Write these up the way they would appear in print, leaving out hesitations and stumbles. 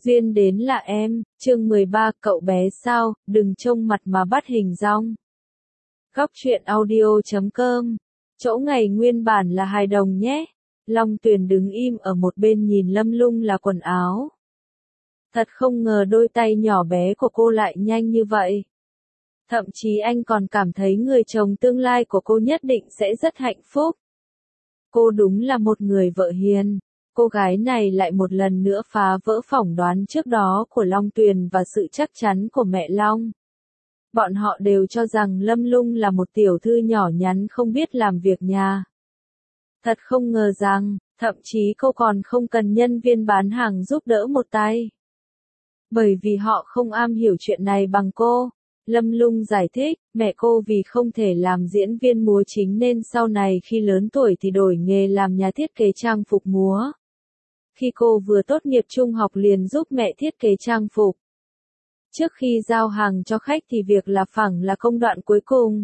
Duyên đến là em, chương 13, cậu bé sao, đừng trông mặt mà bắt hình dong. Góc truyện audio.com. Chỗ ngày nguyên bản là hài đồng nhé. Long Tuyền đứng im ở một bên nhìn Lâm Lung là quần áo. Thật không ngờ đôi tay nhỏ bé của cô lại nhanh như vậy. Thậm chí anh còn cảm thấy người chồng tương lai của cô nhất định sẽ rất hạnh phúc. Cô đúng là một người vợ hiền. Cô gái này lại một lần nữa phá vỡ phỏng đoán trước đó của Long Tuyền và sự chắc chắn của mẹ Long. Bọn họ đều cho rằng Lâm Lung là một tiểu thư nhỏ nhắn không biết làm việc nhà. Thật không ngờ rằng, thậm chí cô còn không cần nhân viên bán hàng giúp đỡ một tay. Bởi vì họ không am hiểu chuyện này bằng cô. Lâm Lung giải thích, mẹ cô vì không thể làm diễn viên múa chính nên sau này khi lớn tuổi thì đổi nghề làm nhà thiết kế trang phục múa. Khi cô vừa tốt nghiệp trung học liền giúp mẹ thiết kế trang phục. Trước khi giao hàng cho khách thì việc là phẳng là công đoạn cuối cùng.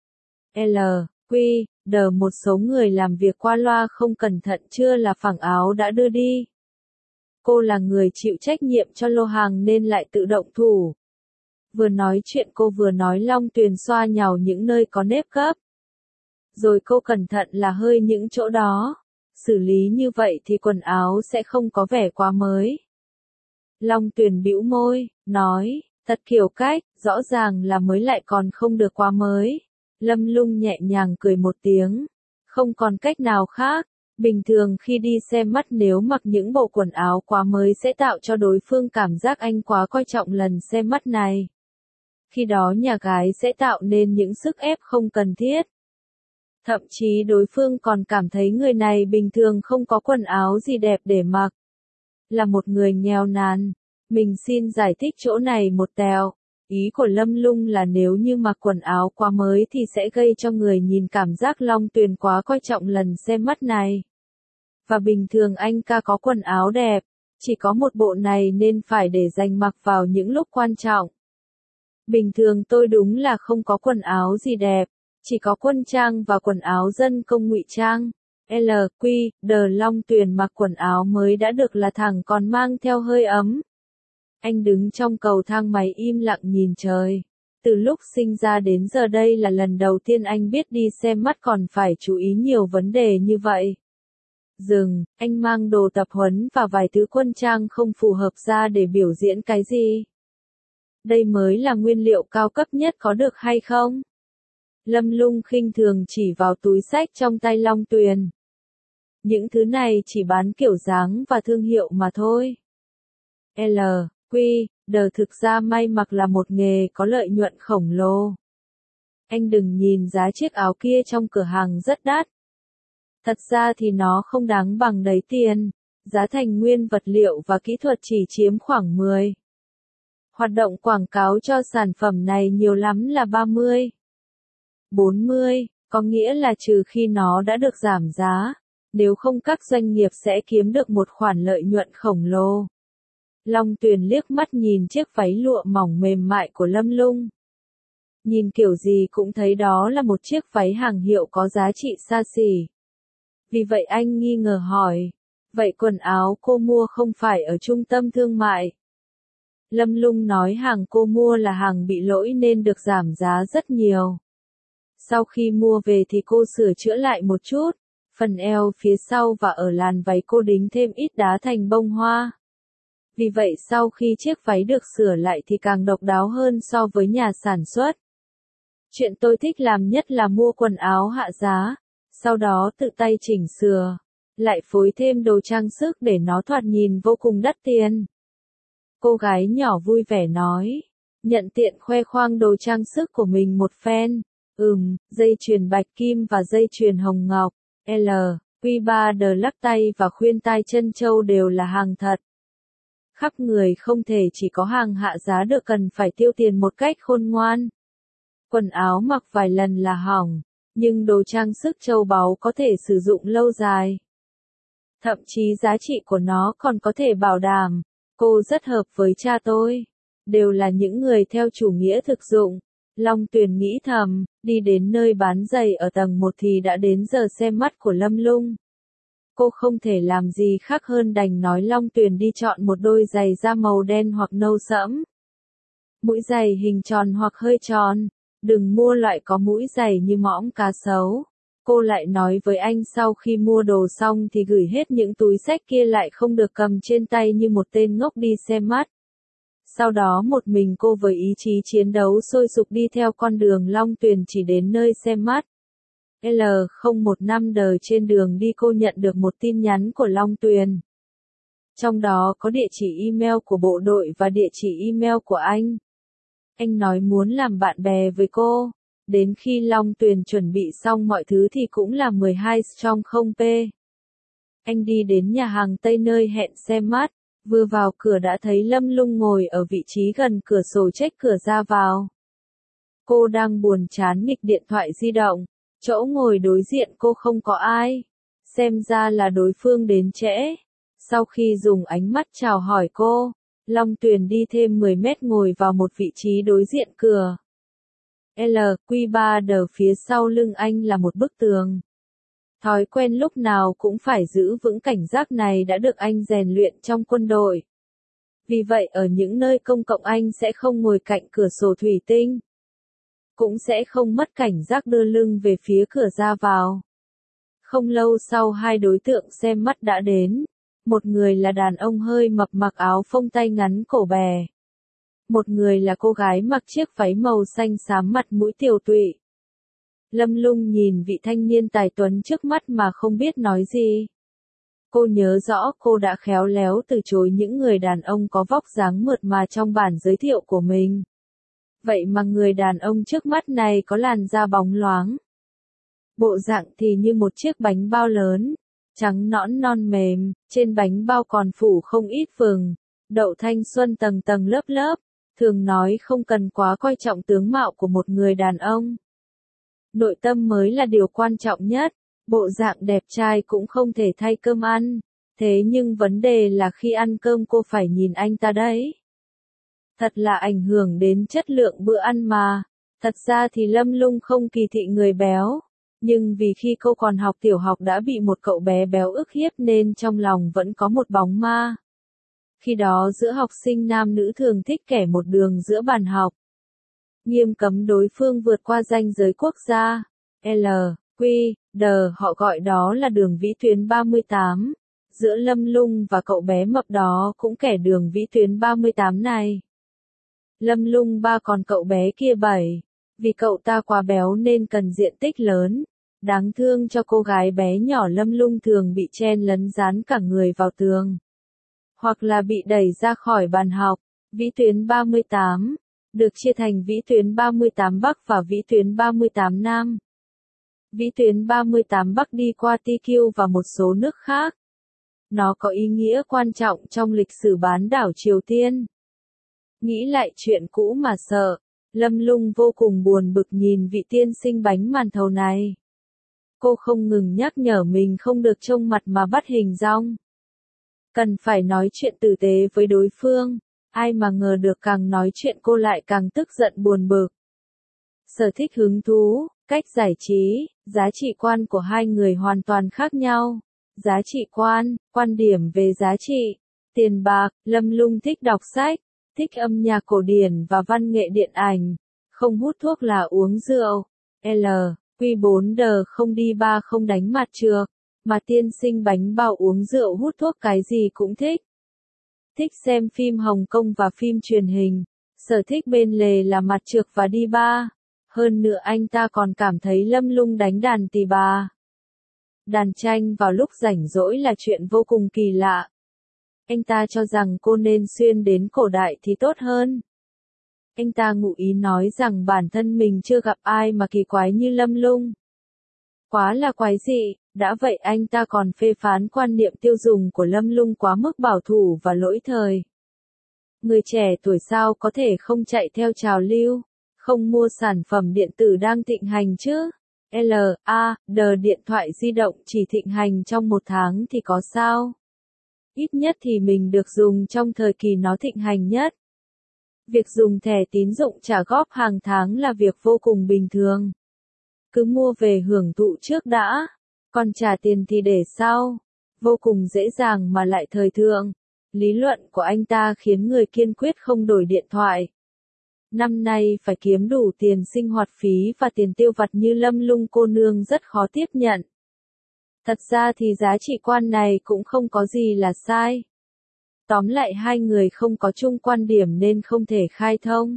Một số người làm việc qua loa không cẩn thận chưa là phẳng áo đã đưa đi. Cô là người chịu trách nhiệm cho lô hàng nên lại tự động thủ. Vừa nói chuyện cô vừa nói Long Tuyền xoa nhào những nơi có nếp gấp. Rồi cô cẩn thận là hơi những chỗ đó. Xử lý như vậy thì quần áo sẽ không có vẻ quá mới. Long Tuyền bĩu môi, nói, thật kiểu cách, rõ ràng là mới lại còn không được quá mới. Lâm Lung nhẹ nhàng cười một tiếng. Không còn cách nào khác. Bình thường khi đi xem mắt nếu mặc những bộ quần áo quá mới sẽ tạo cho đối phương cảm giác anh quá coi trọng lần xem mắt này. Khi đó nhà gái sẽ tạo nên những sức ép không cần thiết. Thậm chí đối phương còn cảm thấy người này bình thường không có quần áo gì đẹp để mặc. Là một người nghèo nàn. Mình xin giải thích chỗ này một tẹo. Ý của Lâm Lung là nếu như mặc quần áo quá mới thì sẽ gây cho người nhìn cảm giác Long Tuyền quá coi trọng lần xem mắt này. Và bình thường anh ca có quần áo đẹp. Chỉ có một bộ này nên phải để dành mặc vào những lúc quan trọng. Bình thường tôi đúng là không có quần áo gì đẹp. Chỉ có quân trang và quần áo dân công ngụy trang. Long Tuyền mặc quần áo mới đã được là thẳng còn mang theo hơi ấm. Anh đứng trong cầu thang máy im lặng nhìn trời. Từ lúc sinh ra đến giờ đây là lần đầu tiên anh biết đi xem mắt còn phải chú ý nhiều vấn đề như vậy. Anh mang đồ tập huấn và vài thứ quân trang không phù hợp ra để biểu diễn cái gì? Đây mới là nguyên liệu cao cấp nhất có được hay không? Lâm Lung khinh thường chỉ vào túi xách trong tay Long Tuyền. Những thứ này chỉ bán kiểu dáng và thương hiệu mà thôi. Thực ra may mặc là một nghề có lợi nhuận khổng lồ. Anh đừng nhìn giá chiếc áo kia trong cửa hàng rất đắt. Thật ra thì nó không đáng bằng đấy tiền. Giá thành nguyên vật liệu và kỹ thuật chỉ chiếm khoảng 10. Hoạt động quảng cáo cho sản phẩm này nhiều lắm là 30. 40, có nghĩa là trừ khi nó đã được giảm giá, nếu không các doanh nghiệp sẽ kiếm được một khoản lợi nhuận khổng lồ. Long Tuyền liếc mắt nhìn chiếc váy lụa mỏng mềm mại của Lâm Lung. Nhìn kiểu gì cũng thấy đó là một chiếc váy hàng hiệu có giá trị xa xỉ. Vì vậy anh nghi ngờ hỏi, vậy quần áo cô mua không phải ở trung tâm thương mại? Lâm Lung nói hàng cô mua là hàng bị lỗi nên được giảm giá rất nhiều. Sau khi mua về thì cô sửa chữa lại một chút, phần eo phía sau và ở làn váy cô đính thêm ít đá thành bông hoa. Vì vậy sau khi chiếc váy được sửa lại thì càng độc đáo hơn so với nhà sản xuất. Chuyện tôi thích làm nhất là mua quần áo hạ giá, sau đó tự tay chỉnh sửa, lại phối thêm đồ trang sức để nó thoạt nhìn vô cùng đắt tiền. Cô gái nhỏ vui vẻ nói, nhận tiện khoe khoang đồ trang sức của mình một phen. Dây chuyền bạch kim và dây chuyền hồng ngọc, lắc tay và khuyên tai chân châu đều là hàng thật. Khắp người không thể chỉ có hàng hạ giá được, cần phải tiêu tiền một cách khôn ngoan. Quần áo mặc vài lần là hỏng, nhưng đồ trang sức châu báu có thể sử dụng lâu dài. Thậm chí giá trị của nó còn có thể bảo đảm. Cô rất hợp với cha tôi. Đều là những người theo chủ nghĩa thực dụng. Long Tuyền nghĩ thầm, đi đến nơi bán giày ở tầng 1 thì đã đến giờ xem mắt của Lâm Lung. Cô không thể làm gì khác hơn đành nói Long Tuyền đi chọn một đôi giày da màu đen hoặc nâu sẫm. Mũi giày hình tròn hoặc hơi tròn, đừng mua loại có mũi giày như mõm cá sấu. Cô lại nói với anh sau khi mua đồ xong thì gửi hết những túi xách kia lại không được cầm trên tay như một tên ngốc đi xem mắt. Sau đó một mình cô với ý chí chiến đấu sôi sục đi theo con đường Long Tuyền chỉ đến nơi xem mắt. L015 đờ trên đường đi cô nhận được một tin nhắn của Long Tuyền. Trong đó có địa chỉ email của bộ đội và địa chỉ email của anh. Anh nói muốn làm bạn bè với cô. Đến khi Long Tuyền chuẩn bị xong mọi thứ thì cũng là 12 trong 0p. Anh đi đến nhà hàng Tây nơi hẹn xem mắt. Vừa vào cửa đã thấy Lâm Lung ngồi ở vị trí gần cửa sổ check cửa ra vào. Cô đang buồn chán nghịch điện thoại di động. Chỗ ngồi đối diện cô không có ai. Xem ra là đối phương đến trễ. Sau khi dùng ánh mắt chào hỏi cô, Long Tuyền đi thêm 10 mét ngồi vào một vị trí đối diện cửa. LQ3 đờ phía sau lưng anh là một bức tường. Thói quen lúc nào cũng phải giữ vững cảnh giác này đã được anh rèn luyện trong quân đội. Vì vậy ở những nơi công cộng anh sẽ không ngồi cạnh cửa sổ thủy tinh. Cũng sẽ không mất cảnh giác đưa lưng về phía cửa ra vào. Không lâu sau hai đối tượng xem mắt đã đến. Một người là đàn ông hơi mập mặc áo phông tay ngắn cổ bè. Một người là cô gái mặc chiếc váy màu xanh xám mặt mũi tiều tụy. Lâm Lung nhìn vị thanh niên tài tuấn trước mắt mà không biết nói gì. Cô nhớ rõ cô đã khéo léo từ chối những người đàn ông có vóc dáng mượt mà trong bản giới thiệu của mình. Vậy mà người đàn ông trước mắt này có làn da bóng loáng. Bộ dạng thì như một chiếc bánh bao lớn, trắng nõn non mềm, trên bánh bao còn phủ không ít vừng, đậu thanh xuân tầng tầng lớp lớp, thường nói không cần quá coi trọng tướng mạo của một người đàn ông. Nội tâm mới là điều quan trọng nhất, bộ dạng đẹp trai cũng không thể thay cơm ăn, thế nhưng vấn đề là khi ăn cơm cô phải nhìn anh ta đấy. Thật là ảnh hưởng đến chất lượng bữa ăn mà, thật ra thì Lâm Lung không kỳ thị người béo. Nhưng vì khi cô còn học tiểu học đã bị một cậu bé béo ức hiếp nên trong lòng vẫn có một bóng ma. Khi đó giữa học sinh nam nữ thường thích kẻ một đường giữa bàn học. Nghiêm cấm đối phương vượt qua ranh giới quốc gia. L, Q, D họ gọi đó là đường vĩ tuyến 38. Giữa Lâm Lung và cậu bé mập đó cũng kẻ đường vĩ tuyến 38 này. Lâm Lung 3 còn cậu bé kia 7. Vì cậu ta quá béo nên cần diện tích lớn. Đáng thương cho cô gái bé nhỏ Lâm Lung thường bị chen lấn dán cả người vào tường. Hoặc là bị đẩy ra khỏi bàn học. Vĩ tuyến 38. Được chia thành vĩ tuyến 38 Bắc và vĩ tuyến 38 Nam. Vĩ tuyến 38 Bắc đi qua TQ và một số nước khác. Nó có ý nghĩa quan trọng trong lịch sử bán đảo Triều Tiên. Nghĩ lại chuyện cũ mà sợ, Lâm Lung vô cùng buồn bực nhìn vị tiên sinh bánh màn thầu này. Cô không ngừng nhắc nhở mình không được trông mặt mà bắt hình dong. Cần phải nói chuyện tử tế với đối phương, ai mà ngờ được càng nói chuyện cô lại càng tức giận buồn bực. Sở thích hứng thú, cách giải trí, giá trị quan của hai người hoàn toàn khác nhau. Giá trị quan, quan điểm về giá trị, tiền bạc, Lâm Lung thích đọc sách, thích âm nhạc cổ điển và văn nghệ điện ảnh, không hút thuốc là uống rượu. L, Q4 đờ không đi ba không đánh mặt trược, mà tiên sinh bánh bao uống rượu hút thuốc cái gì cũng thích. Thích xem phim Hồng Kông và phim truyền hình, sở thích bên lề là mặt trược và đi ba. Hơn nữa anh ta còn cảm thấy Lâm Lung đánh đàn tỳ bà. Đàn tranh vào lúc rảnh rỗi là chuyện vô cùng kỳ lạ. Anh ta cho rằng cô nên xuyên đến cổ đại thì tốt hơn. Anh ta ngụ ý nói rằng bản thân mình chưa gặp ai mà kỳ quái như Lâm Lung. Quá là quái dị, đã vậy anh ta còn phê phán quan niệm tiêu dùng của Lâm Lung quá mức bảo thủ và lỗi thời. Người trẻ tuổi sao có thể không chạy theo trào lưu, không mua sản phẩm điện tử đang thịnh hành chứ? D điện thoại di động chỉ thịnh hành trong 1 tháng thì có sao? Ít nhất thì mình được dùng trong thời kỳ nó thịnh hành nhất. Việc dùng thẻ tín dụng trả góp hàng tháng là việc vô cùng bình thường. Cứ mua về hưởng thụ trước đã, còn trả tiền thì để sau. vô cùng dễ dàng mà lại thời thượng. Lý luận của anh ta khiến người kiên quyết không đổi điện thoại. Năm nay phải kiếm đủ tiền sinh hoạt phí và tiền tiêu vặt như Lâm Lung cô nương rất khó tiếp nhận. Thật ra thì giá trị quan này cũng không có gì là sai. Tóm lại hai người không có chung quan điểm nên không thể khai thông.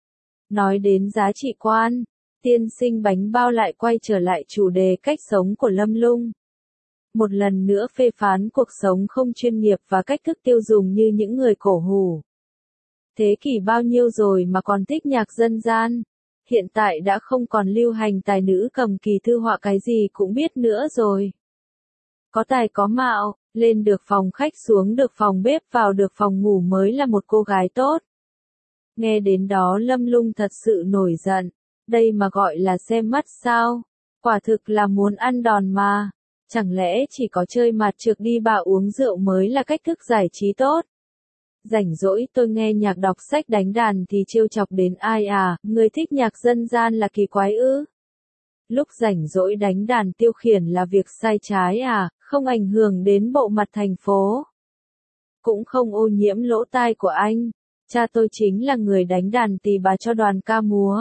Nói đến giá trị quan, tiên sinh bánh bao lại quay trở lại chủ đề cách sống của Lâm Lung. Một lần nữa phê phán cuộc sống không chuyên nghiệp và cách thức tiêu dùng như những người cổ hủ. Thế kỷ bao nhiêu rồi mà còn thích nhạc dân gian? Hiện tại đã không còn lưu hành tài nữ cầm kỳ thư họa cái gì cũng biết nữa rồi. Có tài có mạo, lên được phòng khách xuống được phòng bếp vào được phòng ngủ mới là một cô gái tốt. Nghe đến đó Lâm Lung thật sự nổi giận. Đây mà gọi là xem mắt sao? Quả thực là muốn ăn đòn mà. Chẳng lẽ chỉ có chơi mặt trược đi bà uống rượu mới là cách thức giải trí tốt? Rảnh rỗi tôi nghe nhạc đọc sách đánh đàn thì trêu chọc đến ai à, người thích nhạc dân gian là kỳ quái ư? Lúc rảnh rỗi đánh đàn tiêu khiển là việc sai trái à, không ảnh hưởng đến bộ mặt thành phố. Cũng không ô nhiễm lỗ tai của anh. Cha tôi chính là người đánh đàn tỳ bà cho đoàn ca múa.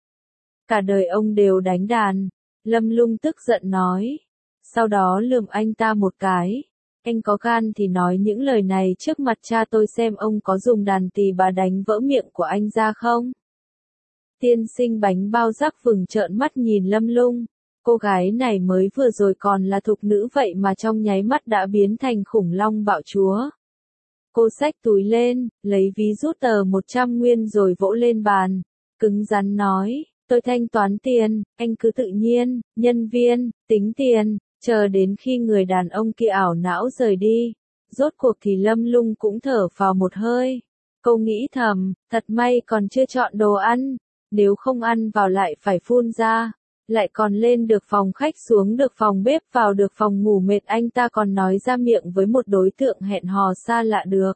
Cả đời ông đều đánh đàn. Lâm Lung tức giận nói. Sau đó lườm anh ta một cái. Anh có gan thì nói những lời này trước mặt cha tôi xem ông có dùng đàn tỳ bà đánh vỡ miệng của anh ra không? Tiên sinh bánh bao rắc vừng trợn mắt nhìn Lâm Lung. Cô gái này mới vừa rồi còn là thục nữ vậy mà trong nháy mắt đã biến thành khủng long bạo chúa. Cô xách túi lên, lấy ví rút tờ 100 nguyên rồi vỗ lên bàn. Cứng rắn nói, tôi thanh toán tiền, anh cứ tự nhiên, nhân viên, tính tiền, chờ đến khi người đàn ông kia ảo não rời đi. Rốt cuộc thì Lâm Lung cũng thở phào một hơi. Cô nghĩ thầm, thật may còn chưa chọn đồ ăn, nếu không ăn vào lại phải phun ra. Lại còn lên được phòng khách xuống được phòng bếp vào được phòng ngủ mệt anh ta còn nói ra miệng với một đối tượng hẹn hò xa lạ được.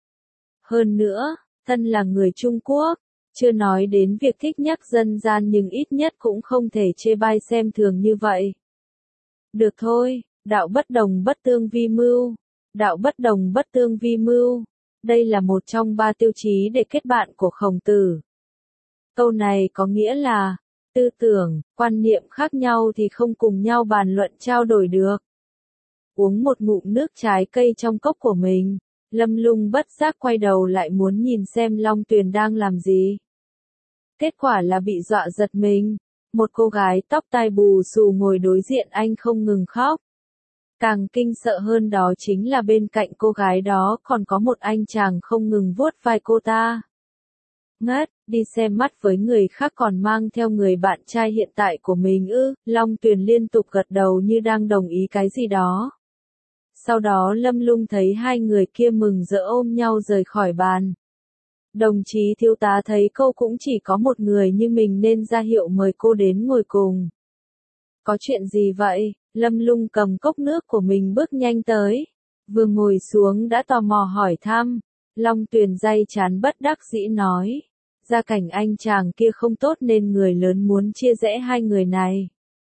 Hơn nữa, thân là người Trung Quốc, chưa nói đến việc thích nhắc dân gian nhưng ít nhất cũng không thể chê bai xem thường như vậy. Được thôi, đạo bất đồng bất tương vi mưu. Đạo bất đồng bất tương vi mưu. Đây là một trong 3 tiêu chí để kết bạn của Khổng Tử. Câu này có nghĩa là, tư tưởng, quan niệm khác nhau thì không cùng nhau bàn luận trao đổi được. Uống một ngụm nước trái cây trong cốc của mình, Lâm Lung bất giác quay đầu lại muốn nhìn xem Long Tuyền đang làm gì. Kết quả là bị dọa giật mình. Một cô gái tóc tai bù xù ngồi đối diện anh không ngừng khóc. Càng kinh sợ hơn đó chính là bên cạnh cô gái đó còn có một anh chàng không ngừng vuốt vai cô ta. Ngất, đi xem mắt với người khác còn mang theo người bạn trai hiện tại của mình ư? Long Tuyền liên tục gật đầu như đang đồng ý cái gì đó. Sau đó Lâm Lung thấy hai người kia mừng rỡ ôm nhau rời khỏi bàn. Đồng chí thiếu tá thấy cô cũng chỉ có một người như mình nên ra hiệu mời cô đến ngồi cùng. Có chuyện gì vậy? Lâm Lung cầm cốc nước của mình bước nhanh tới. Vừa ngồi xuống đã tò mò hỏi thăm. Long Tuyền day chán bất đắc dĩ nói. Gia cảnh anh chàng kia không tốt nên người lớn muốn chia rẽ hai người này.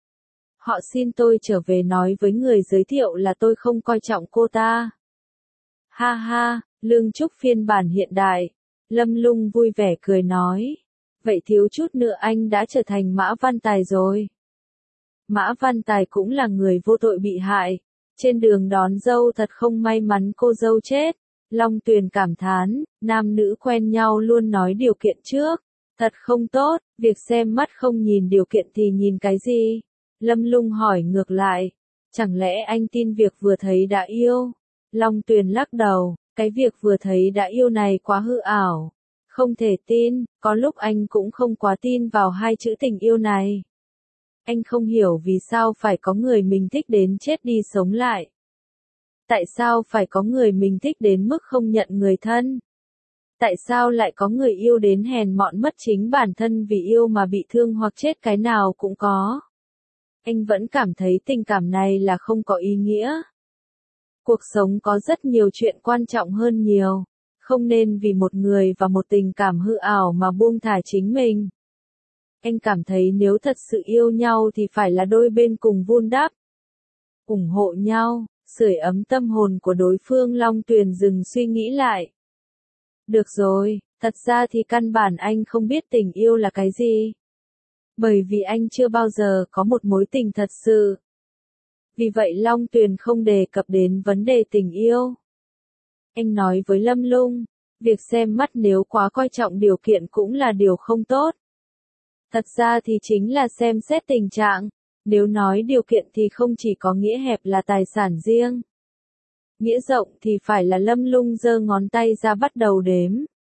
Họ xin tôi trở về nói với người giới thiệu là tôi không coi trọng cô ta. Ha ha, Lương Trúc phiên bản hiện đại. Lâm Lung vui vẻ cười nói. Vậy thiếu chút nữa anh đã trở thành Mã Văn Tài rồi. Mã Văn Tài cũng là người vô tội bị hại. Trên đường đón dâu thật không may mắn cô dâu chết. Long Tuyền cảm thán, nam nữ quen nhau luôn nói điều kiện trước. Thật không tốt, việc xem mắt không nhìn điều kiện thì nhìn cái gì? Lâm Lung hỏi ngược lại. Chẳng lẽ anh tin việc vừa thấy đã yêu? Long Tuyền lắc đầu, cái việc vừa thấy đã yêu này quá hư ảo. Không thể tin, có lúc anh cũng không quá tin vào hai chữ tình yêu này. Anh không hiểu vì sao phải có người mình thích đến chết đi sống lại. Tại sao phải có người mình thích đến mức không nhận người thân? Tại sao lại có người yêu đến hèn mọn mất chính bản thân vì yêu mà bị thương hoặc chết cái nào cũng có? Anh vẫn cảm thấy tình cảm này là không có ý nghĩa. Cuộc sống có rất nhiều chuyện quan trọng hơn nhiều. Không nên vì một người và một tình cảm hư ảo mà buông thả chính mình. Anh cảm thấy nếu thật sự yêu nhau thì phải là đôi bên cùng vun đắp, ủng hộ nhau, sưởi ấm tâm hồn của đối phương. Long Tuyền dừng suy nghĩ lại. Được rồi, thật ra thì căn bản anh không biết tình yêu là cái gì. Bởi vì anh chưa bao giờ có một mối tình thật sự. Vì vậy Long Tuyền không đề cập đến vấn đề tình yêu. Anh nói với Lâm Lung, việc xem mắt nếu quá coi trọng điều kiện cũng là điều không tốt. Thật ra thì chính là xem xét tình trạng, nếu nói điều kiện thì không chỉ có nghĩa hẹp là tài sản riêng. Nghĩa rộng thì phải là. Lâm Lung giơ ngón tay ra bắt đầu đếm.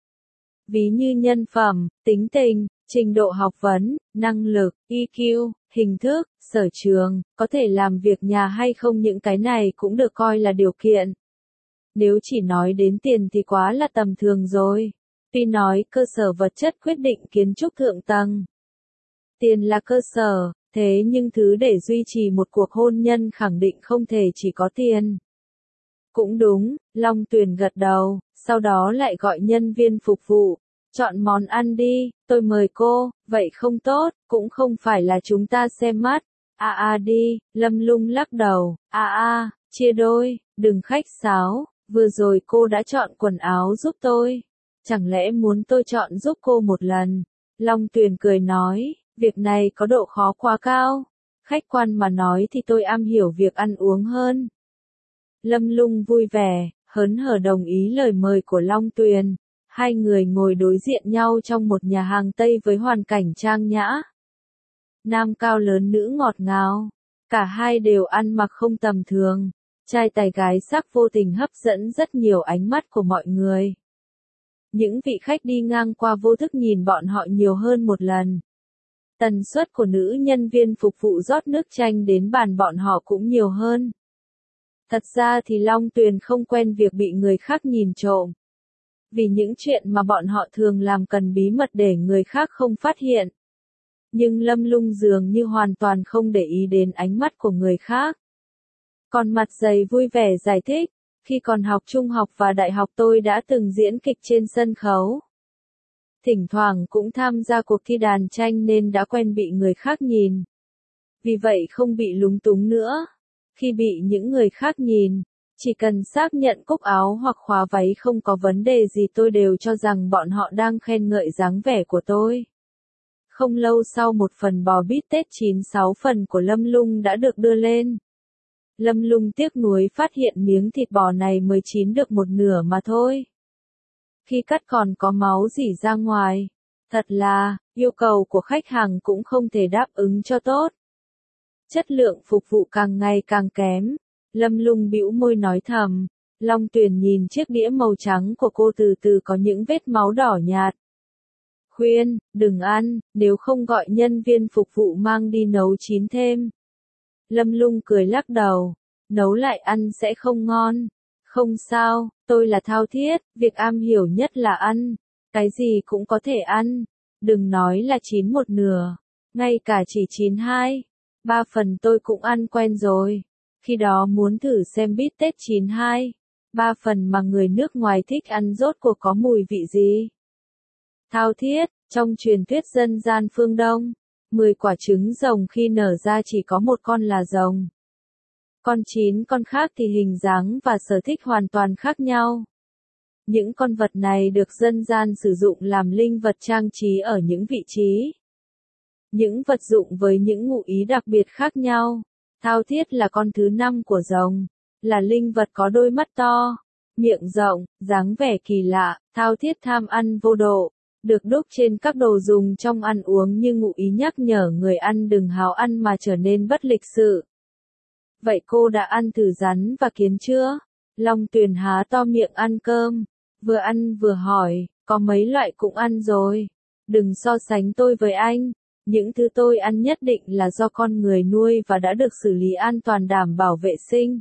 Ví như nhân phẩm, tính tình, trình độ học vấn, năng lực, EQ, hình thức, sở trường, có thể làm việc nhà hay không, những cái này cũng được coi là điều kiện. Nếu chỉ nói đến tiền thì quá là tầm thường rồi. Tuy nói cơ sở vật chất quyết định kiến trúc thượng tầng. Tiền là cơ sở, thế nhưng thứ để duy trì một cuộc hôn nhân khẳng định không thể chỉ có tiền. Cũng đúng, Long Tuyền gật đầu, sau đó lại gọi nhân viên phục vụ. Chọn món ăn đi, tôi mời cô. Vậy không tốt, cũng không phải là chúng ta xem mắt. Đi, Lâm Lung lắc đầu. Chia đôi, đừng khách sáo. Vừa rồi cô đã chọn quần áo giúp tôi. Chẳng lẽ muốn tôi chọn giúp cô một lần? Long Tuyền cười nói, việc này có độ khó quá cao. Khách quan mà nói thì tôi am hiểu việc ăn uống hơn. Lâm Lung vui vẻ, hớn hở đồng ý lời mời của Long Tuyền. Hai người ngồi đối diện nhau trong một nhà hàng Tây với hoàn cảnh trang nhã. Nam cao lớn nữ ngọt ngào. Cả hai đều ăn mặc không tầm thường. Trai tài gái sắc vô tình hấp dẫn rất nhiều ánh mắt của mọi người. Những vị khách đi ngang qua vô thức nhìn bọn họ nhiều hơn một lần. Tần suất của nữ nhân viên phục vụ rót nước chanh đến bàn bọn họ cũng nhiều hơn. Thật ra thì Long Tuyền không quen việc bị người khác nhìn trộm. Vì những chuyện mà bọn họ thường làm cần bí mật để người khác không phát hiện. Nhưng Lâm Lung dường như hoàn toàn không để ý đến ánh mắt của người khác. Còn mặt dày vui vẻ giải thích, khi còn học trung học và đại học tôi đã từng diễn kịch trên sân khấu. Thỉnh thoảng cũng tham gia cuộc thi đàn tranh nên đã quen bị người khác nhìn. Vì vậy không bị lúng túng nữa. Khi bị những người khác nhìn, chỉ cần xác nhận cúc áo hoặc khóa váy không có vấn đề gì tôi đều cho rằng bọn họ đang khen ngợi dáng vẻ của tôi. Không lâu sau một phần bò bít tết 96 phần của Lâm Lung đã được đưa lên. Lâm Lung tiếc nuối phát hiện miếng thịt bò này mới chín được một nửa mà thôi. Khi cắt còn có máu rỉ ra ngoài. Thật là, yêu cầu của khách hàng cũng không thể đáp ứng cho tốt. Chất lượng phục vụ càng ngày càng kém. Lâm Lung bĩu môi nói thầm. Long Tuyền nhìn chiếc đĩa màu trắng của cô từ từ có những vết máu đỏ nhạt. Khuyên, đừng ăn, nếu không gọi nhân viên phục vụ mang đi nấu chín thêm. Lâm Lung cười lắc đầu. Nấu lại ăn sẽ không ngon. Không sao, tôi là thao thiết, việc am hiểu nhất là ăn. Cái gì cũng có thể ăn. Đừng nói là chín một nửa. Ngay cả chỉ chín 2/3 phần tôi cũng ăn quen rồi. Khi đó muốn thử xem bít tết 9/2/3 phần mà người nước ngoài thích ăn rốt cuộc có mùi vị gì. Thao thiết, trong truyền thuyết dân gian phương Đông, 10 quả trứng rồng khi nở ra chỉ có một con là rồng. Còn 9 con khác thì hình dáng và sở thích hoàn toàn khác nhau. Những con vật này được dân gian sử dụng làm linh vật trang trí ở những vị trí. Những vật dụng với những ngụ ý đặc biệt khác nhau. Thao thiết là con thứ 5 của rồng, là linh vật có đôi mắt to, miệng rộng, dáng vẻ kỳ lạ. Thao thiết tham ăn vô độ, được đúc trên các đồ dùng trong ăn uống như ngụ ý nhắc nhở người ăn đừng háo ăn mà trở nên bất lịch sự. Vậy cô đã ăn thử rắn và kiến chưa? Long Tuyền há to miệng ăn cơm, vừa ăn vừa hỏi, có mấy loại cũng ăn rồi. Đừng so sánh tôi với anh. Những thứ tôi ăn nhất định là do con người nuôi và đã được xử lý an toàn đảm bảo vệ sinh.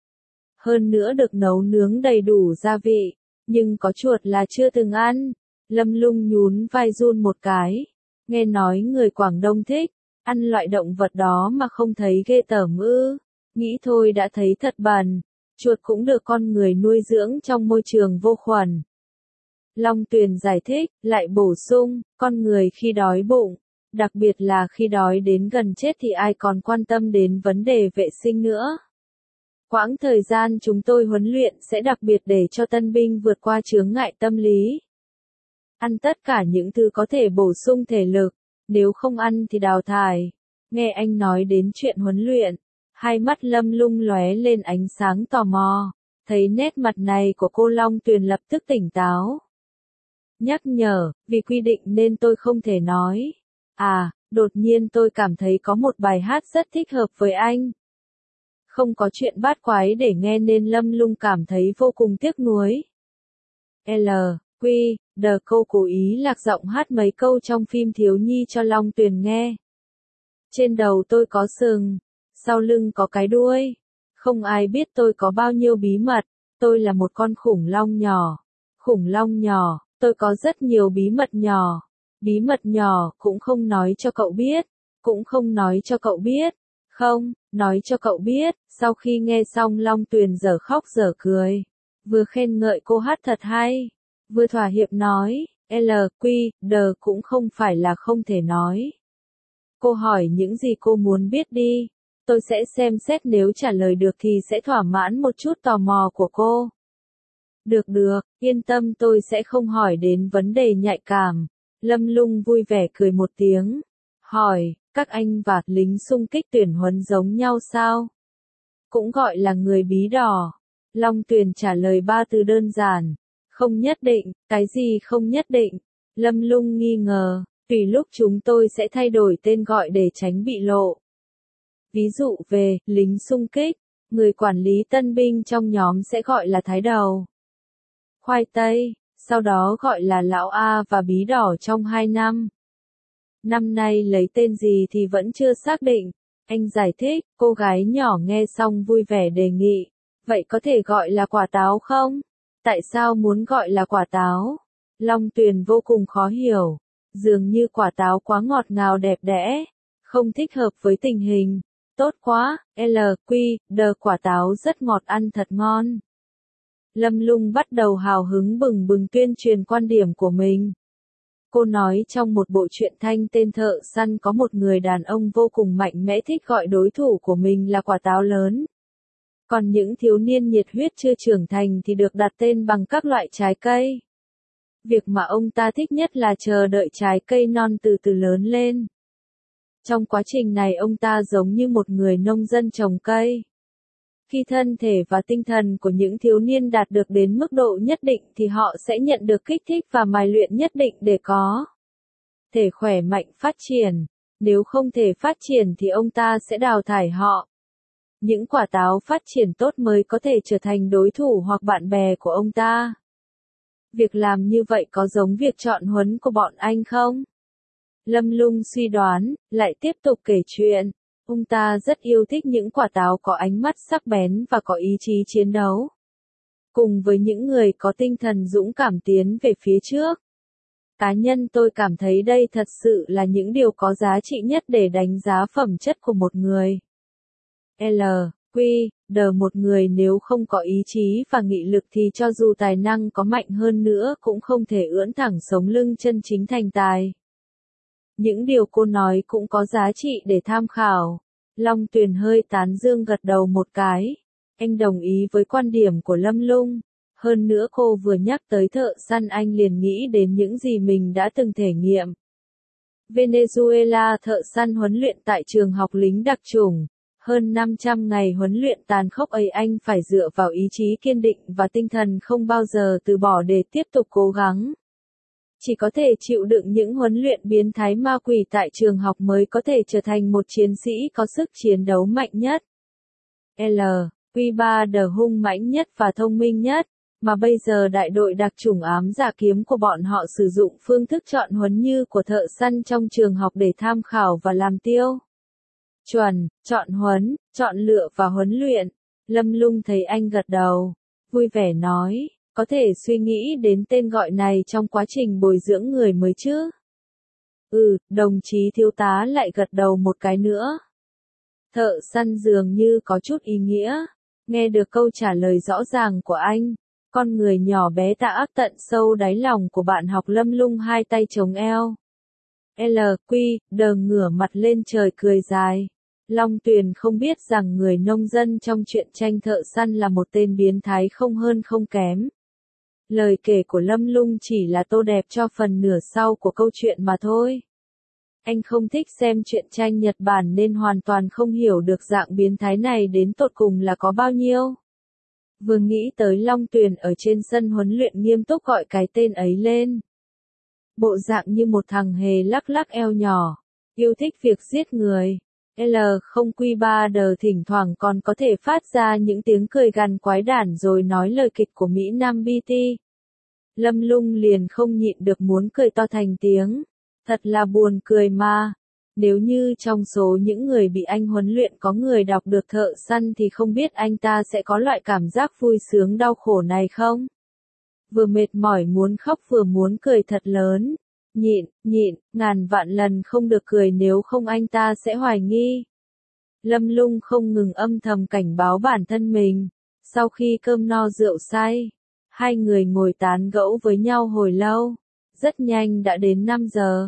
Hơn nữa được nấu nướng đầy đủ gia vị, nhưng có chuột là chưa từng ăn. Lâm Lung nhún vai run một cái. Nghe nói người Quảng Đông thích ăn loại động vật đó mà không thấy ghê tởm ư? Nghĩ thôi đã thấy thật bẩn. Chuột cũng được con người nuôi dưỡng trong môi trường vô khuẩn. Long Tuyền giải thích, lại bổ sung, con người khi đói bụng, đặc biệt là khi đói đến gần chết thì ai còn quan tâm đến vấn đề vệ sinh nữa. Quãng thời gian chúng tôi huấn luyện sẽ đặc biệt để cho tân binh vượt qua chướng ngại tâm lý. Ăn tất cả những thứ có thể bổ sung thể lực, nếu không ăn thì đào thải. Nghe anh nói đến chuyện huấn luyện, hai mắt Lâm Lung lóe lên ánh sáng tò mò, thấy nét mặt này của cô Long Tuyền lập tức tỉnh táo. Nhắc nhở, vì quy định nên tôi không thể nói. À, đột nhiên tôi cảm thấy có một bài hát rất thích hợp với anh. Không có chuyện bát quái để nghe nên Lâm Lung cảm thấy vô cùng tiếc nuối. Cô cố ý lạc giọng hát mấy câu trong phim thiếu nhi cho Long Tuyền nghe. Trên đầu tôi có sừng, sau lưng có cái đuôi. Không ai biết tôi có bao nhiêu bí mật, tôi là một con khủng long nhỏ. Khủng long nhỏ, tôi có rất nhiều bí mật nhỏ. Bí mật nhỏ cũng không nói cho cậu biết, cũng không nói cho cậu biết. Không, nói cho cậu biết. Sau khi nghe xong Long Tuyền dở khóc dở cười, vừa khen ngợi cô hát thật hay, vừa thỏa hiệp nói, cũng không phải là không thể nói. Cô hỏi những gì cô muốn biết đi, tôi sẽ xem xét, nếu trả lời được thì sẽ thỏa mãn một chút tò mò của cô. Được, yên tâm, tôi sẽ không hỏi đến vấn đề nhạy cảm. Lâm Lung vui vẻ cười một tiếng, hỏi, các anh và lính xung kích tuyển huấn giống nhau sao? Cũng gọi là người bí đỏ. Long Tuyền trả lời ba từ đơn giản, không nhất định. Cái gì không nhất định? Lâm Lung nghi ngờ, tùy lúc chúng tôi sẽ thay đổi tên gọi để tránh bị lộ. Ví dụ về lính xung kích, người quản lý tân binh trong nhóm sẽ gọi là Thái Đầu, Khoai Tây, sau đó gọi là Lão A và Bí Đỏ trong 2 năm. Năm nay lấy tên gì thì vẫn chưa xác định. Anh giải thích, cô gái nhỏ nghe xong vui vẻ đề nghị. Vậy có thể gọi là Quả Táo không? Tại sao muốn gọi là Quả Táo? Long Tuyền vô cùng khó hiểu. Dường như quả táo quá ngọt ngào đẹp đẽ, không thích hợp với tình hình. Tốt quá, quả táo rất ngọt, ăn thật ngon. Lâm Lung bắt đầu hào hứng bừng bừng tuyên truyền quan điểm của mình. Cô nói trong một bộ truyện Thanh Tên Thợ Săn có một người đàn ông vô cùng mạnh mẽ thích gọi đối thủ của mình là quả táo lớn. Còn những thiếu niên nhiệt huyết chưa trưởng thành thì được đặt tên bằng các loại trái cây. Việc mà ông ta thích nhất là chờ đợi trái cây non từ từ lớn lên. Trong quá trình này ông ta giống như một người nông dân trồng cây. Khi thân thể và tinh thần của những thiếu niên đạt được đến mức độ nhất định thì họ sẽ nhận được kích thích và mài luyện nhất định để có thể khỏe mạnh phát triển. Nếu không thể phát triển thì ông ta sẽ đào thải họ. Những quả táo phát triển tốt mới có thể trở thành đối thủ hoặc bạn bè của ông ta. Việc làm như vậy có giống việc chọn huấn của bọn anh không? Lâm Lung suy đoán, lại tiếp tục kể chuyện. Ông ta rất yêu thích những quả táo có ánh mắt sắc bén và có ý chí chiến đấu. Cùng với những người có tinh thần dũng cảm tiến về phía trước. Cá nhân tôi cảm thấy đây thật sự là những điều có giá trị nhất để đánh giá phẩm chất của một người. Một người nếu không có ý chí và nghị lực thì cho dù tài năng có mạnh hơn nữa cũng không thể ưỡn thẳng sống lưng chân chính thành tài. Những điều cô nói cũng có giá trị để tham khảo. Long Tuyền hơi tán dương gật đầu một cái. Anh đồng ý với quan điểm của Lâm Lung. Hơn nữa cô vừa nhắc tới thợ săn anh liền nghĩ đến những gì mình đã từng thể nghiệm. Venezuela, thợ săn huấn luyện tại trường học lính đặc chủng. Hơn 500 ngày huấn luyện tàn khốc ấy, anh phải dựa vào ý chí kiên định và tinh thần không bao giờ từ bỏ để tiếp tục cố gắng. Chỉ có thể chịu đựng những huấn luyện biến thái ma quỷ tại trường học mới có thể trở thành một chiến sĩ có sức chiến đấu mạnh nhất. Hung mãnh nhất và thông minh nhất, mà bây giờ đại đội đặc chủng ám dạ kiếm của bọn họ sử dụng phương thức chọn huấn như của thợ săn trong trường học để tham khảo và làm tiêu chuẩn, chọn huấn, chọn lựa và huấn luyện. Lâm Lung thấy anh gật đầu, vui vẻ nói, có thể suy nghĩ đến tên gọi này trong quá trình bồi dưỡng người mới chứ? Đồng chí thiếu tá lại gật đầu một cái nữa. Thợ săn dường như có chút ý nghĩa. Nghe được câu trả lời rõ ràng của anh, con người nhỏ bé tạ ác tận sâu đáy lòng của bạn học Lâm Lung hai tay chống eo. Ngửa mặt lên trời cười dài. Long Tuyền không biết rằng người nông dân trong truyện tranh thợ săn là một tên biến thái không hơn không kém. Lời kể của Lâm Lung chỉ là tô đẹp cho phần nửa sau của câu chuyện mà thôi. Anh không thích xem truyện tranh Nhật Bản nên hoàn toàn không hiểu được dạng biến thái này đến tột cùng là có bao nhiêu. Vừa nghĩ tới Long Tuyền ở trên sân huấn luyện nghiêm túc gọi cái tên ấy lên. Bộ dạng như một thằng hề lắc lắc eo nhỏ, yêu thích việc giết người. L0Q3D thỉnh thoảng còn có thể phát ra những tiếng cười gằn quái đản rồi nói lời kịch của Mỹ Nam BT. Lâm Lung liền không nhịn được muốn cười to thành tiếng. Thật là buồn cười mà. Nếu như trong số những người bị anh huấn luyện có người đọc được Thợ Săn thì không biết anh ta sẽ có loại cảm giác vui sướng đau khổ này không? Vừa mệt mỏi muốn khóc vừa muốn cười thật lớn. Nhịn, ngàn vạn lần không được cười nếu không anh ta sẽ hoài nghi. Lâm Lung không ngừng âm thầm cảnh báo bản thân mình. Sau khi cơm no rượu say, hai người ngồi tán gẫu với nhau hồi lâu. Rất nhanh đã đến 5 giờ.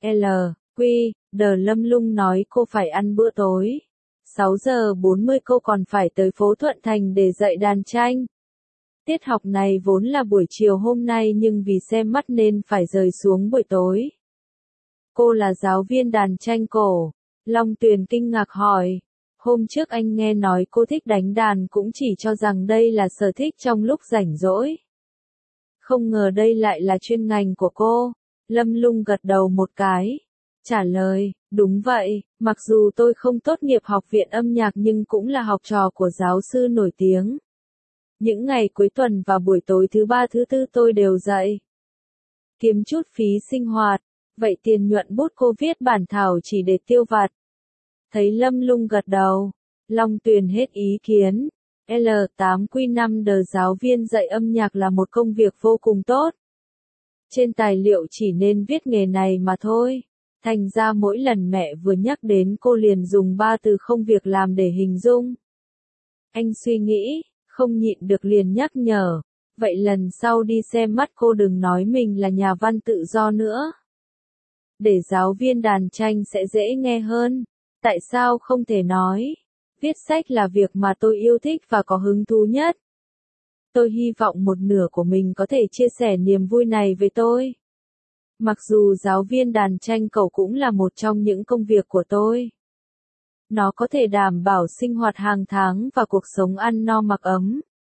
Lâm Lung nói cô phải ăn bữa tối. 6 giờ 40 cô còn phải tới phố Thuận Thành để dạy đàn tranh. Tiết học này vốn là buổi chiều hôm nay nhưng vì xem mắt nên phải rời xuống buổi tối. Cô là giáo viên đàn tranh cổ. Long Tuyền kinh ngạc hỏi. Hôm trước anh nghe nói cô thích đánh đàn cũng chỉ cho rằng đây là sở thích trong lúc rảnh rỗi. Không ngờ đây lại là chuyên ngành của cô. Lâm Lung gật đầu một cái. Trả lời, đúng vậy, mặc dù tôi không tốt nghiệp học viện âm nhạc nhưng cũng là học trò của giáo sư nổi tiếng. Những ngày cuối tuần và buổi tối thứ ba thứ tư tôi đều dạy. Kiếm chút phí sinh hoạt, vậy tiền nhuận bút cô viết bản thảo chỉ để tiêu vặt. Thấy Lâm Lung gật đầu, Long Tuyền hết ý kiến. L8Q5D giáo viên dạy âm nhạc là một công việc vô cùng tốt. Trên tài liệu chỉ nên viết nghề này mà thôi. Thành ra mỗi lần mẹ vừa nhắc đến cô liền dùng 3 từ không việc làm để hình dung. Anh suy nghĩ, không nhịn được liền nhắc nhở. Vậy lần sau đi xem mắt cô đừng nói mình là nhà văn tự do nữa. Để giáo viên đàn tranh sẽ dễ nghe hơn. Tại sao không thể nói? Viết sách là việc mà tôi yêu thích và có hứng thú nhất. Tôi hy vọng một nửa của mình có thể chia sẻ niềm vui này với tôi. Mặc dù giáo viên đàn tranh cậu cũng là một trong những công việc của tôi. Nó có thể đảm bảo sinh hoạt hàng tháng và cuộc sống ăn no mặc ấm.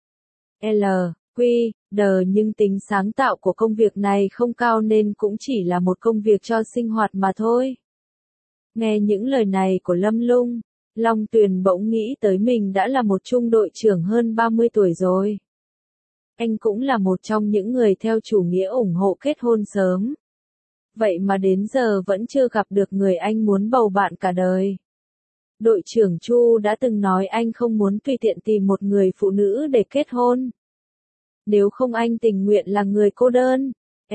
Nhưng tính sáng tạo của công việc này không cao nên cũng chỉ là một công việc cho sinh hoạt mà thôi. Nghe những lời này của Lâm Lung, Long Tuyền bỗng nghĩ tới mình đã là một trung đội trưởng hơn 30 tuổi rồi. Anh cũng là một trong những người theo chủ nghĩa ủng hộ kết hôn sớm. Vậy mà đến giờ vẫn chưa gặp được người anh muốn bầu bạn cả đời. Đội trưởng Chu đã từng nói anh không muốn tùy tiện tìm một người phụ nữ để kết hôn. Nếu không anh tình nguyện là người cô đơn.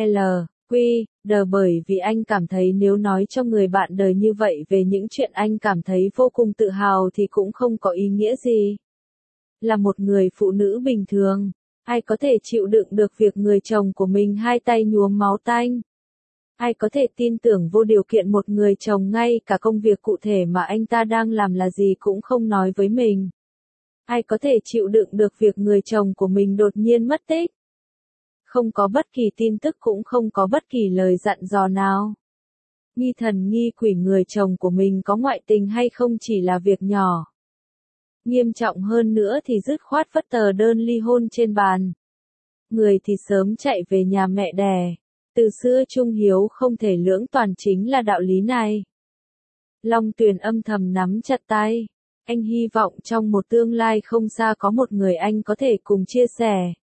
Bởi vì anh cảm thấy nếu nói cho người bạn đời như vậy về những chuyện anh cảm thấy vô cùng tự hào thì cũng không có ý nghĩa gì. Là một người phụ nữ bình thường, ai có thể chịu đựng được việc người chồng của mình hai tay nhuốm máu tanh? Ai có thể tin tưởng vô điều kiện một người chồng ngay cả công việc cụ thể mà anh ta đang làm là gì cũng không nói với mình? Ai có thể chịu đựng được việc người chồng của mình đột nhiên mất tích? Không có bất kỳ tin tức cũng không có bất kỳ lời dặn dò nào. Nghi thần nghi quỷ người chồng của mình có ngoại tình hay không chỉ là việc nhỏ. Nghiêm trọng hơn nữa thì dứt khoát vất tờ đơn ly hôn trên bàn. Người thì sớm chạy về nhà mẹ đẻ. Từ xưa trung hiếu không thể lưỡng toàn chính là đạo lý này. Long Tuyền âm thầm nắm chặt tay. Anh hy vọng trong một tương lai không xa có một người anh có thể cùng chia sẻ.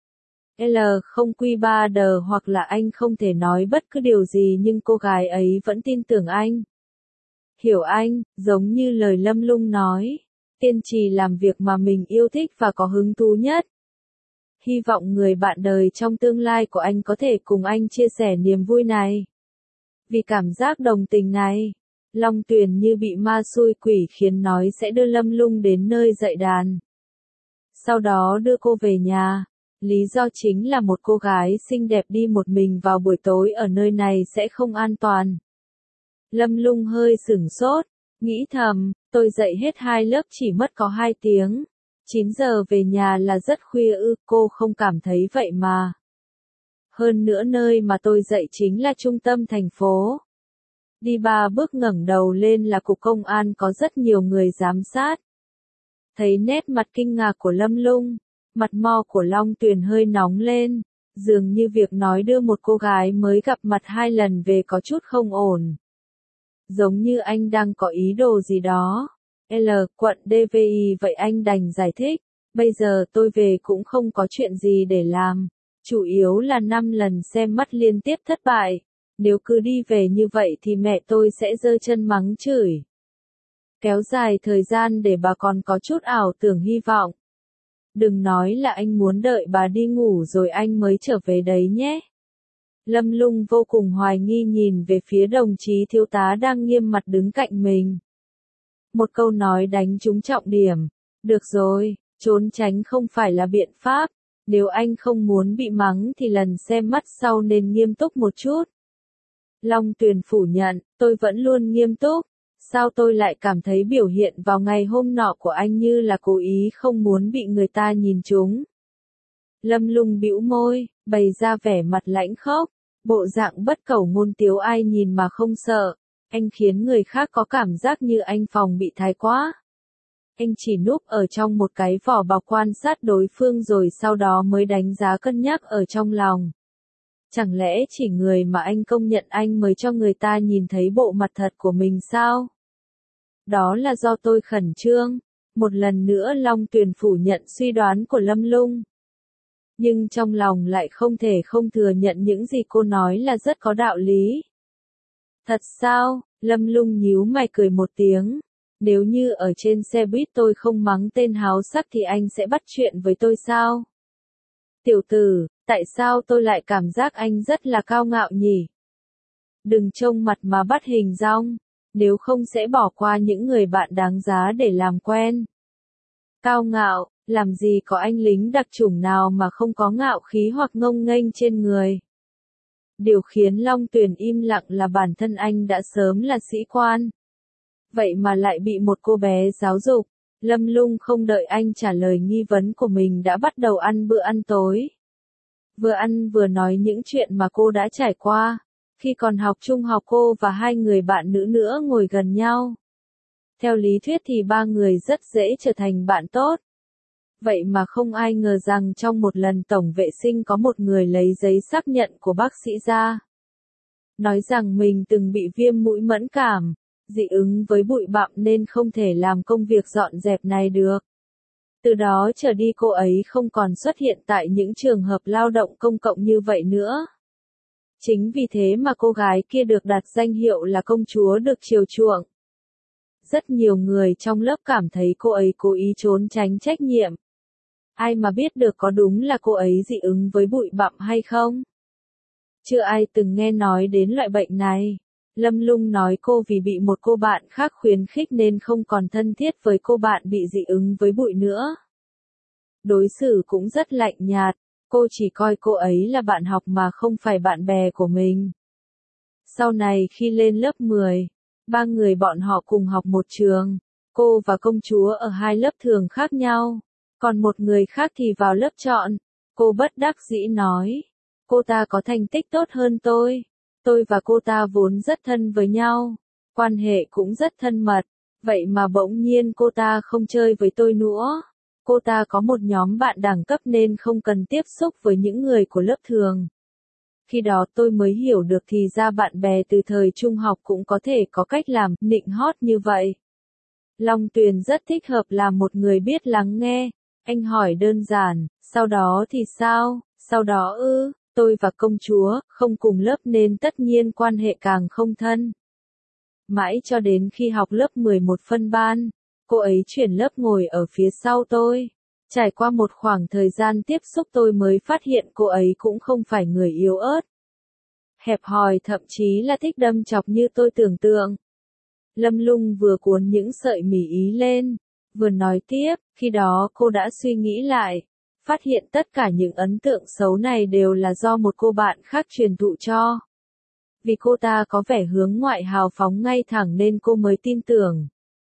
L0Q3D hoặc là anh không thể nói bất cứ điều gì nhưng cô gái ấy vẫn tin tưởng anh. Hiểu anh, giống như lời Lâm Lung nói. Kiên trì làm việc mà mình yêu thích và có hứng thú nhất. Hy vọng người bạn đời trong tương lai của anh có thể cùng anh chia sẻ niềm vui này. Vì cảm giác đồng tình này, Long Tuyền như bị ma xui quỷ khiến nói sẽ đưa Lâm Lung đến nơi dạy đàn. Sau đó đưa cô về nhà. Lý do chính là một cô gái xinh đẹp đi một mình vào buổi tối ở nơi này sẽ không an toàn. Lâm Lung hơi sửng sốt, nghĩ thầm, Tôi dạy hết 2 lớp chỉ mất có 2 tiếng. 9 giờ về nhà là rất khuya ư, cô không cảm thấy vậy mà. Hơn nữa nơi mà tôi dạy chính là trung tâm thành phố. Đi 3 bước ngẩng đầu lên là cục công an có rất nhiều người giám sát. Thấy nét mặt kinh ngạc của Lâm Lung, mặt mo của Long Tuyền hơi nóng lên, dường như việc nói đưa một cô gái mới gặp mặt 2 lần về có chút không ổn. Giống như anh đang có ý đồ gì đó. Quận DVI vậy anh đành giải thích, bây giờ tôi về cũng không có chuyện gì để làm, chủ yếu là 5 lần xem mắt liên tiếp thất bại, nếu cứ đi về như vậy thì mẹ tôi sẽ giơ chân mắng chửi. Kéo dài thời gian để bà còn có chút ảo tưởng hy vọng. Đừng nói là anh muốn đợi bà đi ngủ rồi anh mới trở về đấy nhé. Lâm Lung vô cùng hoài nghi nhìn về phía đồng chí thiếu tá đang nghiêm mặt đứng cạnh mình. Một câu nói đánh trúng trọng điểm. Được rồi, trốn tránh không phải là biện pháp. Nếu anh không muốn bị mắng thì lần xem mắt sau nên nghiêm túc một chút. Long Tuyền phủ nhận, tôi vẫn luôn nghiêm túc. Sao tôi lại cảm thấy biểu hiện vào ngày hôm nọ của anh như là cố ý không muốn bị người ta nhìn trúng. Lâm Lung bĩu môi, bày ra vẻ mặt lãnh khốc, bộ dạng bất cẩu ngôn tiếu ai nhìn mà không sợ. Anh khiến người khác có cảm giác như anh phòng bị thái quá. Anh chỉ núp ở trong một cái vỏ bọc quan sát đối phương rồi sau đó mới đánh giá cân nhắc ở trong lòng. Chẳng lẽ chỉ người mà anh công nhận anh mới cho người ta nhìn thấy bộ mặt thật của mình sao? Đó là do tôi khẩn trương. Một lần nữa Long Tuyền phủ nhận suy đoán của Lâm Lung. Nhưng trong lòng lại không thể không thừa nhận những gì cô nói là rất có đạo lý. Thật sao? Lâm Lung nhíu mày cười một tiếng. Nếu như ở trên xe buýt tôi không mắng tên háo sắc thì anh sẽ bắt chuyện với tôi sao? Tiểu tử, tại sao tôi lại cảm giác anh rất là cao ngạo nhỉ? Đừng trông mặt mà bắt hình dong, nếu không sẽ bỏ qua những người bạn đáng giá để làm quen. Cao ngạo, làm gì có anh lính đặc chủng nào mà không có ngạo khí hoặc ngông nghênh trên người. Điều khiến Long Tuyền im lặng là bản thân anh đã sớm là sĩ quan. Vậy mà lại bị một cô bé giáo dục. Lâm Lung không đợi anh trả lời nghi vấn của mình đã bắt đầu ăn bữa ăn tối. Vừa ăn vừa nói những chuyện mà cô đã trải qua. Khi còn học trung học cô và 2 người bạn nữ nữa ngồi gần nhau. Theo lý thuyết thì 3 người rất dễ trở thành bạn tốt. Vậy mà không ai ngờ rằng trong một lần tổng vệ sinh có một người lấy giấy xác nhận của bác sĩ ra. Nói rằng mình từng bị viêm mũi mẫn cảm, dị ứng với bụi bặm nên không thể làm công việc dọn dẹp này được. Từ đó trở đi cô ấy không còn xuất hiện tại những trường hợp lao động công cộng như vậy nữa. Chính vì thế mà cô gái kia được đặt danh hiệu là công chúa được chiều chuộng. Rất nhiều người trong lớp cảm thấy cô ấy cố ý trốn tránh trách nhiệm. Ai mà biết được có đúng là cô ấy dị ứng với bụi bặm hay không? Chưa ai từng nghe nói đến loại bệnh này. Lâm Lung nói cô vì bị một cô bạn khác khuyến khích nên không còn thân thiết với cô bạn bị dị ứng với bụi nữa. Đối xử cũng rất lạnh nhạt, cô chỉ coi cô ấy là bạn học mà không phải bạn bè của mình. Sau này khi lên lớp 10, 3 người bọn họ cùng học một trường, cô và công chúa ở 2 lớp thường khác nhau, còn một người khác thì vào lớp chọn. Cô bất đắc dĩ nói, cô ta có thành tích tốt hơn tôi và cô ta vốn rất thân với nhau, quan hệ cũng rất thân mật, vậy mà bỗng nhiên cô ta không chơi với tôi nữa. Cô ta có một nhóm bạn đẳng cấp nên không cần tiếp xúc với những người của lớp thường. Khi đó tôi mới hiểu được thì ra bạn bè từ thời trung học cũng có thể có cách làm nịnh hót như vậy. Long Tuyền rất thích hợp làm một người biết lắng nghe. Anh hỏi đơn giản, sau đó thì sao? Sau đó tôi và công chúa không cùng lớp nên tất nhiên quan hệ càng không thân. Mãi cho đến khi học lớp 11 phân ban, cô ấy chuyển lớp ngồi ở phía sau tôi. Trải qua một khoảng thời gian tiếp xúc tôi mới phát hiện cô ấy cũng không phải người yếu ớt, hẹp hòi thậm chí là thích đâm chọc như tôi tưởng tượng. Lâm Lung vừa cuốn những sợi mì ý lên, vừa nói tiếp, khi đó cô đã suy nghĩ lại, phát hiện tất cả những ấn tượng xấu này đều là do một cô bạn khác truyền thụ cho. Vì cô ta có vẻ hướng ngoại hào phóng ngay thẳng nên cô mới tin tưởng.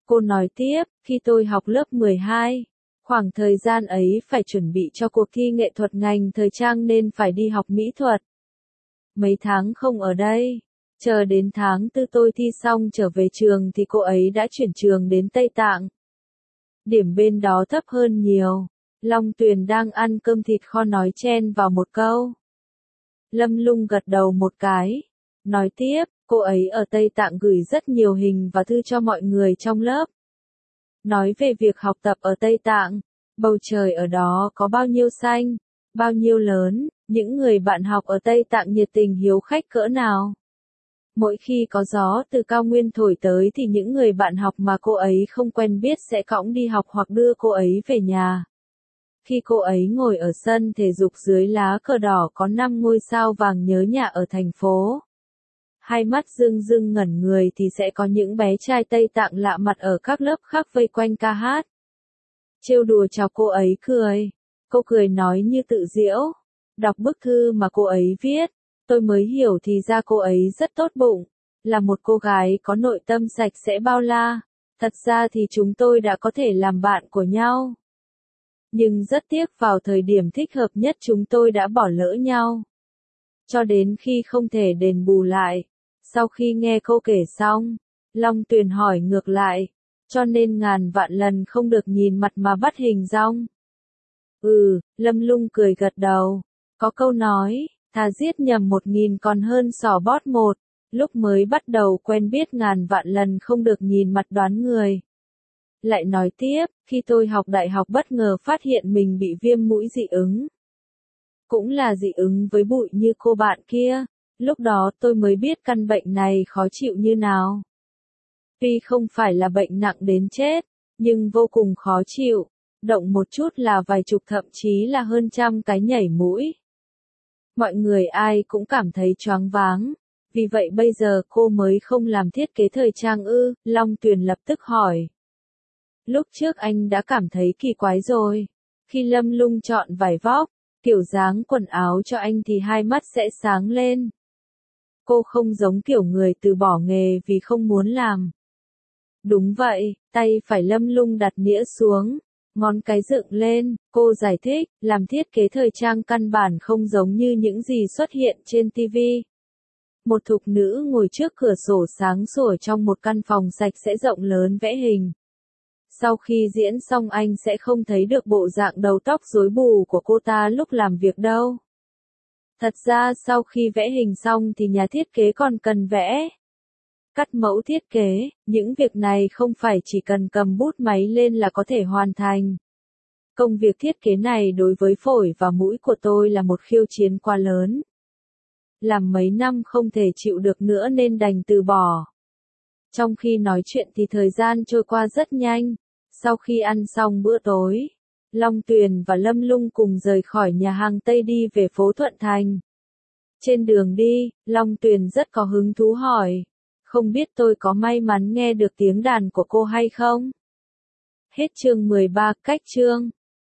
Cô nói tiếp, khi tôi học lớp 12, khoảng thời gian ấy phải chuẩn bị cho cuộc thi nghệ thuật ngành thời trang nên phải đi học mỹ thuật. Mấy tháng không ở đây, chờ đến tháng tư tôi thi xong trở về trường thì cô ấy đã chuyển trường đến Tây Tạng. Điểm bên đó thấp hơn nhiều. Long Tuyền đang ăn cơm thịt kho nói chen vào một câu. Lâm Lung gật đầu một cái. Nói tiếp, cô ấy ở Tây Tạng gửi rất nhiều hình và thư cho mọi người trong lớp. Nói về việc học tập ở Tây Tạng, bầu trời ở đó có bao nhiêu xanh, bao nhiêu lớn, những người bạn học ở Tây Tạng nhiệt tình hiếu khách cỡ nào. Mỗi khi có gió từ cao nguyên thổi tới thì những người bạn học mà cô ấy không quen biết sẽ cõng đi học hoặc đưa cô ấy về nhà. Khi cô ấy ngồi ở sân thể dục dưới lá cờ đỏ có 5 ngôi sao vàng nhớ nhà ở thành phố, hai mắt rưng rưng ngẩn người thì sẽ có những bé trai Tây Tạng lạ mặt ở các lớp khác vây quanh ca hát. Trêu đùa chọc cô ấy cười. Cô cười nói như tự giễu. Đọc bức thư mà cô ấy viết, tôi mới hiểu thì ra cô ấy rất tốt bụng, là một cô gái có nội tâm sạch sẽ bao la. Thật ra thì chúng tôi đã có thể làm bạn của nhau. Nhưng rất tiếc vào thời điểm thích hợp nhất chúng tôi đã bỏ lỡ nhau. Cho đến khi không thể đền bù lại. Sau khi nghe cô kể xong, Long Tuyền hỏi ngược lại, cho nên ngàn vạn lần không được nhìn mặt mà bắt hình dong. Lâm Lung cười gật đầu. Có câu nói, thà giết nhầm 1000 còn hơn xỏ bót một. Lúc mới bắt đầu quen biết ngàn vạn lần không được nhìn mặt đoán người. Lại nói tiếp, khi tôi học đại học bất ngờ phát hiện mình bị viêm mũi dị ứng. Cũng là dị ứng với bụi như cô bạn kia. Lúc đó tôi mới biết căn bệnh này khó chịu như nào. Tuy không phải là bệnh nặng đến chết, nhưng vô cùng khó chịu. Động một chút là vài chục thậm chí là hơn 100 cái nhảy mũi. Mọi người ai cũng cảm thấy choáng váng. Vì vậy bây giờ cô mới không làm thiết kế thời trang ư? Long Tuyền lập tức hỏi. Lúc trước anh đã cảm thấy kỳ quái rồi. Khi Lâm Lung chọn vải vóc, kiểu dáng quần áo cho anh thì hai mắt sẽ sáng lên. Cô không giống kiểu người từ bỏ nghề vì không muốn làm. Đúng vậy, tay phải Lâm Lung đặt nĩa xuống, ngón cái dựng lên, cô giải thích, làm thiết kế thời trang căn bản không giống như những gì xuất hiện trên TV. Một thục nữ ngồi trước cửa sổ sáng sủa trong một căn phòng sạch sẽ rộng lớn vẽ hình. Sau khi diễn xong anh sẽ không thấy được bộ dạng đầu tóc rối bù của cô ta lúc làm việc đâu. Thật ra sau khi vẽ hình xong thì nhà thiết kế còn cần vẽ. Cắt mẫu thiết kế, những việc này không phải chỉ cần cầm bút máy lên là có thể hoàn thành. Công việc thiết kế này đối với phổi và mũi của tôi là một khiêu chiến quá lớn. Làm mấy năm không thể chịu được nữa nên đành từ bỏ. Trong khi nói chuyện thì thời gian trôi qua rất nhanh. Sau khi ăn xong bữa tối, Long Tuyền và Lâm Lung cùng rời khỏi nhà hàng Tây đi về phố Thuận Thành. Trên đường đi, Long Tuyền rất có hứng thú hỏi, không biết tôi có may mắn nghe được tiếng đàn của cô hay không? Hết chương 13, cách chương.